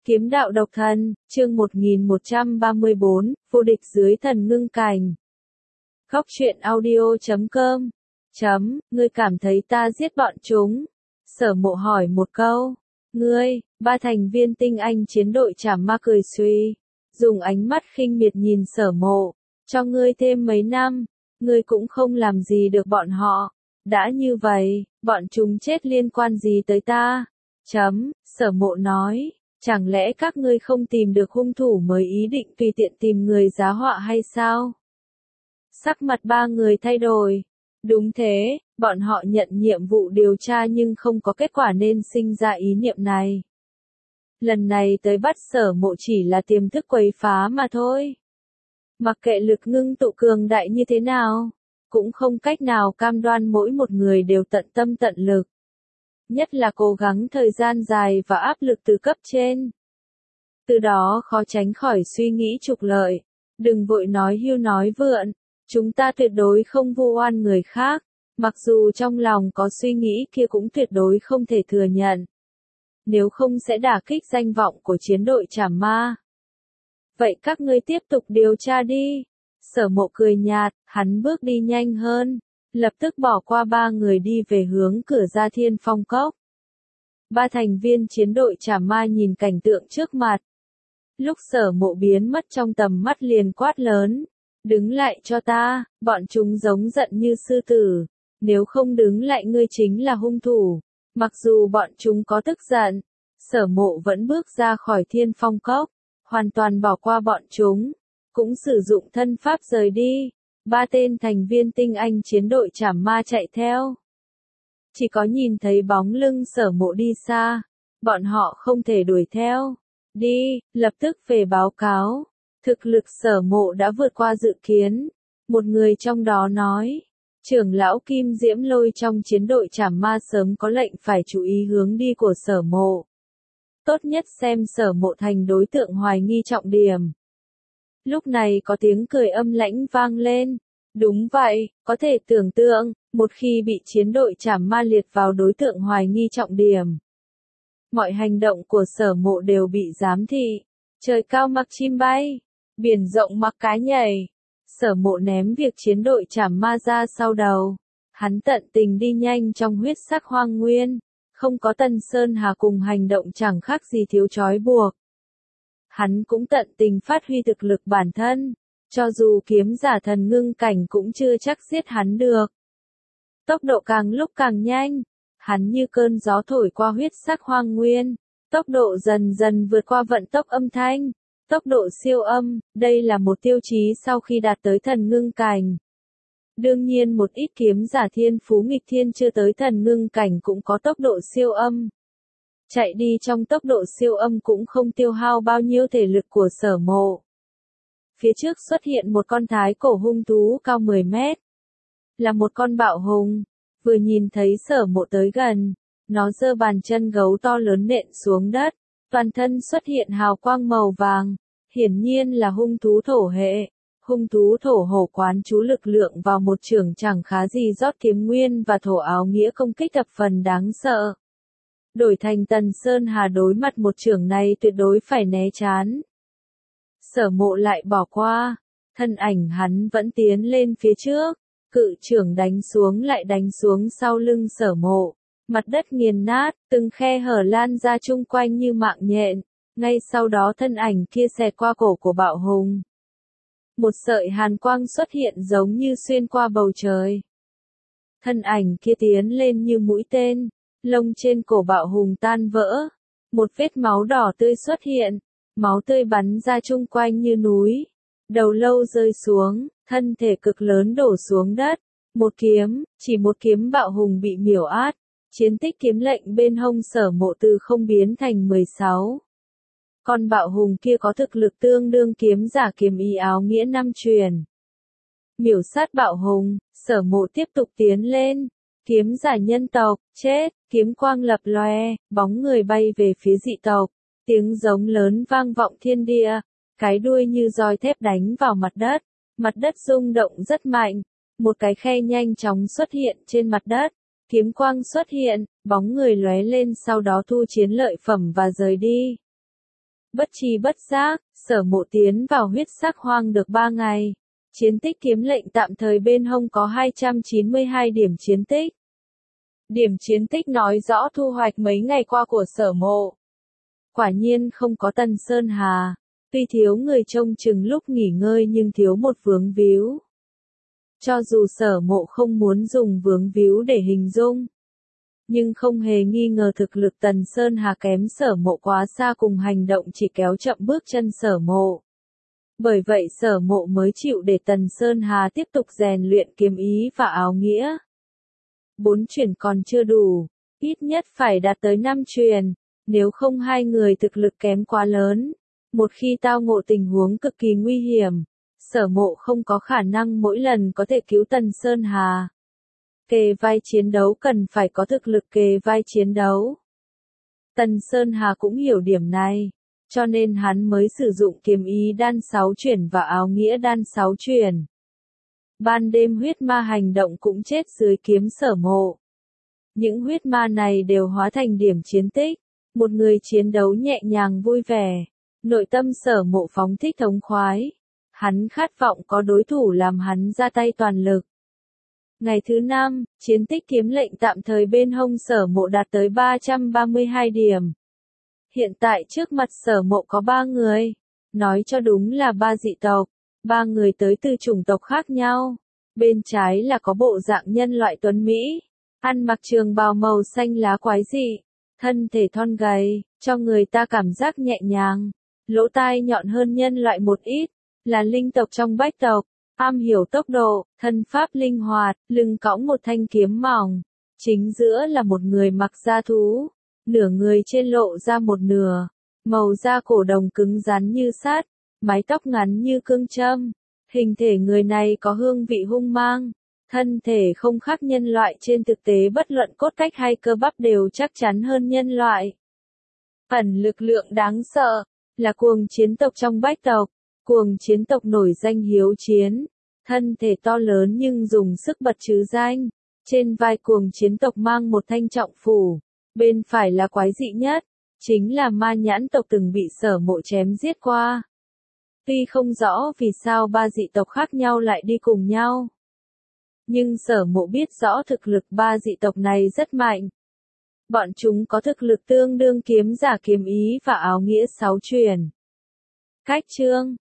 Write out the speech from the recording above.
Kiếm đạo độc thân, chương 1134, vô địch dưới thần ngưng cảnh. Góc truyện audio.com. Ngươi cảm thấy ta giết bọn chúng? Sở Mộ hỏi một câu. Ngươi, ba thành viên tinh anh chiến đội Trảm Ma cười suy, dùng ánh mắt khinh miệt nhìn Sở Mộ. Cho ngươi thêm mấy năm, ngươi cũng không làm gì được bọn họ. Đã như vậy, bọn chúng chết liên quan gì tới ta? Sở Mộ nói. Chẳng lẽ các ngươi không tìm được hung thủ mới ý định tùy tiện tìm người giá họa hay sao? Sắc mặt ba người thay đổi. Đúng thế, bọn họ nhận nhiệm vụ điều tra nhưng không có kết quả nên sinh ra ý niệm này. Lần này tới bắt Sở Mộ chỉ là tiềm thức quấy phá mà thôi. Mặc kệ lực ngưng tụ cường đại như thế nào, cũng không cách nào cam đoan mỗi một người đều tận tâm tận lực. Nhất là cố gắng thời gian dài và áp lực từ cấp trên. Từ đó khó tránh khỏi suy nghĩ trục lợi. Đừng vội nói hưu nói vượn. Chúng ta tuyệt đối không vu oan người khác. Mặc dù trong lòng có suy nghĩ kia cũng tuyệt đối không thể thừa nhận. Nếu không sẽ đả kích danh vọng của chiến đội Trảm Ma. Vậy các ngươi tiếp tục điều tra đi. Sở Mộ cười nhạt, hắn bước đi nhanh hơn. Lập tức bỏ qua ba người đi về hướng cửa ra Thiên Phong Cốc. Ba thành viên chiến đội Trảm Ma nhìn cảnh tượng trước mặt. Lúc Sở Mộ biến mất trong tầm mắt liền quát lớn. Đứng lại cho ta, bọn chúng giống giận như sư tử. Nếu không đứng lại ngươi chính là hung thủ. Mặc dù bọn chúng có tức giận, Sở Mộ vẫn bước ra khỏi Thiên Phong Cốc. Hoàn toàn bỏ qua bọn chúng. Cũng sử dụng thân pháp rời đi. Ba tên thành viên tinh anh chiến đội Trảm Ma chạy theo. Chỉ có nhìn thấy bóng lưng Sở Mộ đi xa. Bọn họ không thể đuổi theo. Đi, lập tức về báo cáo. Thực lực Sở Mộ đã vượt qua dự kiến. Một người trong đó nói. Trưởng lão Kim Diễm Lôi trong chiến đội Trảm Ma sớm có lệnh phải chú ý hướng đi của Sở Mộ. Tốt nhất xem Sở Mộ thành đối tượng hoài nghi trọng điểm. Lúc này có tiếng cười âm lãnh vang lên. Đúng vậy, có thể tưởng tượng, một khi bị chiến đội Trảm Ma liệt vào đối tượng hoài nghi trọng điểm. Mọi hành động của Sở Mộ đều bị giám thị. Trời cao mặc chim bay, biển rộng mặc cá nhảy. Sở Mộ ném việc chiến đội Trảm Ma ra sau đầu. Hắn tận tình đi nhanh trong huyết sắc hoang nguyên. Không có Tân Sơn Hà cùng hành động chẳng khác gì thiếu trói buộc. Hắn cũng tận tình phát huy thực lực bản thân. Cho dù kiếm giả thần ngưng cảnh cũng chưa chắc giết hắn được. Tốc độ càng lúc càng nhanh. Hắn như cơn gió thổi qua huyết sắc hoang nguyên. Tốc độ dần dần vượt qua vận tốc âm thanh. Tốc độ siêu âm, đây là một tiêu chí sau khi đạt tới thần ngưng cảnh. Đương nhiên một ít kiếm giả thiên phú nghịch thiên chưa tới thần ngưng cảnh cũng có tốc độ siêu âm. Chạy đi trong tốc độ siêu âm cũng không tiêu hao bao nhiêu thể lực của Sở Mộ. Phía trước xuất hiện một con thái cổ hung thú cao 10 mét. Là một con bạo hùng. Vừa nhìn thấy Sở Mộ tới gần, nó giơ bàn chân gấu to lớn nện xuống đất. Toàn thân xuất hiện hào quang màu vàng. Hiển nhiên là hung thú thổ hệ. Hung thú thổ hổ quán chú lực lượng vào một chưởng chẳng khá gì rót kiếm nguyên và thổ áo nghĩa công kích thập phần đáng sợ. Đổi thành Tần Sơn Hà đối mặt một chưởng này tuyệt đối phải né trán. Sở Mộ lại bỏ qua. Thân ảnh hắn vẫn tiến lên phía trước. Cự chưởng đánh xuống lại đánh xuống sau lưng Sở Mộ. Mặt đất nghiền nát, từng khe hở lan ra chung quanh như mạng nhện. Ngay sau đó thân ảnh kia xẹt qua cổ của bạo hùng. Một sợi hàn quang xuất hiện giống như xuyên qua bầu trời. Thân ảnh kia tiến lên như mũi tên. Lông trên cổ bạo hùng tan vỡ. Một vết máu đỏ tươi xuất hiện. Máu tươi bắn ra chung quanh như núi. Đầu lâu rơi xuống, thân thể cực lớn đổ xuống đất. Một kiếm, chỉ một kiếm bạo hùng bị miểu át. Chiến tích kiếm lệnh bên hông Sở Mộ từ không biến thành 16. Con bạo hùng kia có thực lực tương đương kiếm giả kiếm ý áo nghĩa năm truyền. Miểu sát bạo hùng, Sở Mộ tiếp tục tiến lên. Kiếm giả nhân tộc, chết, kiếm quang lập lòe, bóng người bay về phía dị tộc. Tiếng giống lớn vang vọng thiên địa. Cái đuôi như roi thép đánh vào mặt đất rung động rất mạnh. Một cái khe nhanh chóng xuất hiện trên mặt đất. Kiếm quang xuất hiện, bóng người lóe lên sau đó thu chiến lợi phẩm và rời đi. Bất tri bất giác, Sở Mộ tiến vào huyết sắc hoang được 3 ngày. Chiến tích kiếm lệnh tạm thời bên hông có 292 điểm chiến tích. Điểm chiến tích nói rõ thu hoạch mấy ngày qua của Sở Mộ. Quả nhiên không có Tần Sơn Hà. Tuy thiếu người trông chừng lúc nghỉ ngơi nhưng thiếu một vướng víu. Cho dù Sở Mộ không muốn dùng vướng víu để hình dung, nhưng không hề nghi ngờ thực lực Tần Sơn Hà kém Sở Mộ quá xa, cùng hành động chỉ kéo chậm bước chân Sở Mộ. Bởi vậy Sở Mộ mới chịu để Tần Sơn Hà tiếp tục rèn luyện kiếm ý và áo nghĩa. 4 truyền còn chưa đủ, ít nhất phải đạt tới 5 truyền, nếu không hai người thực lực kém quá lớn. Một khi tao ngộ tình huống cực kỳ nguy hiểm, Sở Mộ không có khả năng mỗi lần có thể cứu Tần Sơn Hà. Kề vai chiến đấu cần phải có thực lực kề vai chiến đấu. Tần Sơn Hà cũng hiểu điểm này, cho nên hắn mới sử dụng kiếm ý đan 6 truyền và áo nghĩa đan 6 truyền. Ban đêm huyết ma hành động cũng chết dưới kiếm Sở Mộ. Những huyết ma này đều hóa thành điểm chiến tích, một người chiến đấu nhẹ nhàng vui vẻ. Nội tâm Sở Mộ phóng thích thống khoái. Hắn khát vọng có đối thủ làm hắn ra tay toàn lực. Ngày thứ 5, chiến tích kiếm lệnh tạm thời bên hông Sở Mộ đạt tới 332 điểm. Hiện tại trước mặt Sở Mộ có 3 người. Nói cho đúng là 3 dị tộc. 3 người tới từ chủng tộc khác nhau. Bên trái là có bộ dạng nhân loại tuấn Mỹ. Ăn mặc trường bào màu xanh lá quái dị. Thân thể thon gầy, cho người ta cảm giác nhẹ nhàng. Lỗ tai nhọn hơn nhân loại một ít. Là linh tộc trong bách tộc. Am hiểu tốc độ, thân pháp linh hoạt, lưng cõng một thanh kiếm mỏng. Chính giữa là một người mặc da thú. Nửa người trên lộ ra một nửa. Màu da cổ đồng cứng rắn như sắt. Mái tóc ngắn như cương châm. Hình thể người này có hương vị hung mang. Thân thể không khác nhân loại, trên thực tế bất luận cốt cách hay cơ bắp đều chắc chắn hơn nhân loại. Ẩn lực lượng đáng sợ. Là cuồng chiến tộc trong bách tộc. Cuồng chiến tộc nổi danh hiếu chiến. Thân thể to lớn nhưng dùng sức bật trứ danh. Trên vai cuồng chiến tộc mang một thanh trọng phủ. Bên phải là quái dị nhất. Chính là ma nhãn tộc từng bị Sở Mộ chém giết qua. Tuy không rõ vì sao 3 dị tộc khác nhau lại đi cùng nhau. Nhưng Sở Mộ biết rõ thực lực 3 dị tộc này rất mạnh. Bọn chúng có thực lực tương đương kiếm giả kiếm ý và áo nghĩa 6 truyền. Cách chương